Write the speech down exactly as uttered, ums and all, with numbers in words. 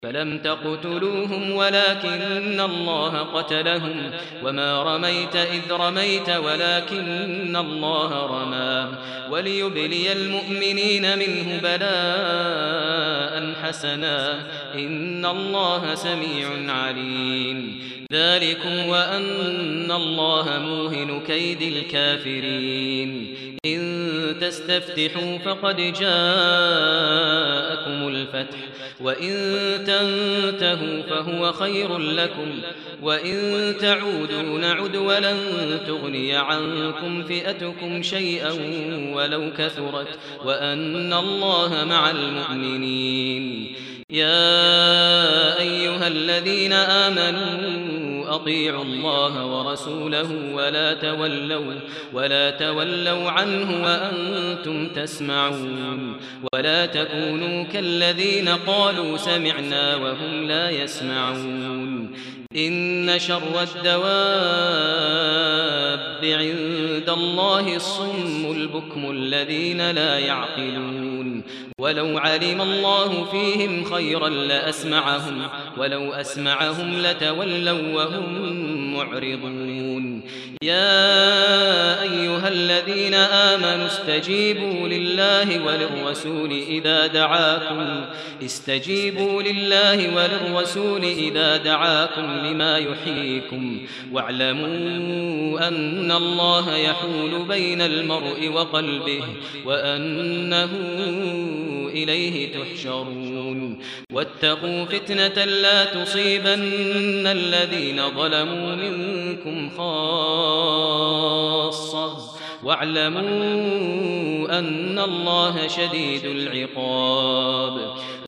فلم تقتلوهم ولكن الله قتلهم وما رميت إذ رميت ولكن الله رمى وليبلي المؤمنين منه بلاء حسنا إن الله سميع عليم ذلكم وأن الله موهن كيد الكافرين إن تستفتحوا فقد جاءكم الفتح وإن تنتهوا فهو خير لكم وإن تعودوا نعد ولن تغني عنكم فئتكم شيئا ولو كثرت وأن الله مع المؤمنين يا أيها الذين آمنوا أطيعوا الله ورسوله ولا تولوا ولا تولوا عنه وأنتم تسمعون ولا تكونوا كالذين قالوا سمعنا وهم لا يسمعون إن شر الدواب عند الله الصم البكم الذين لا يعقلون ولو علم الله فيهم خيرا لأسمعهم ولو أسمعهم لتولوا وهم معرضون يا أيها الذين آمنوا استجيبوا لله وللرسول إذا دعاكم استجيبوا لله وللرسول إذا دعاكم لما يحييكم واعلموا أن الله يحول بين المرء وقلبه وأنه إليه تحشرون واتقوا فتنة لا تصيبن الذين ظلموا منكم خاصة واعلموا أن الله شديد العقاب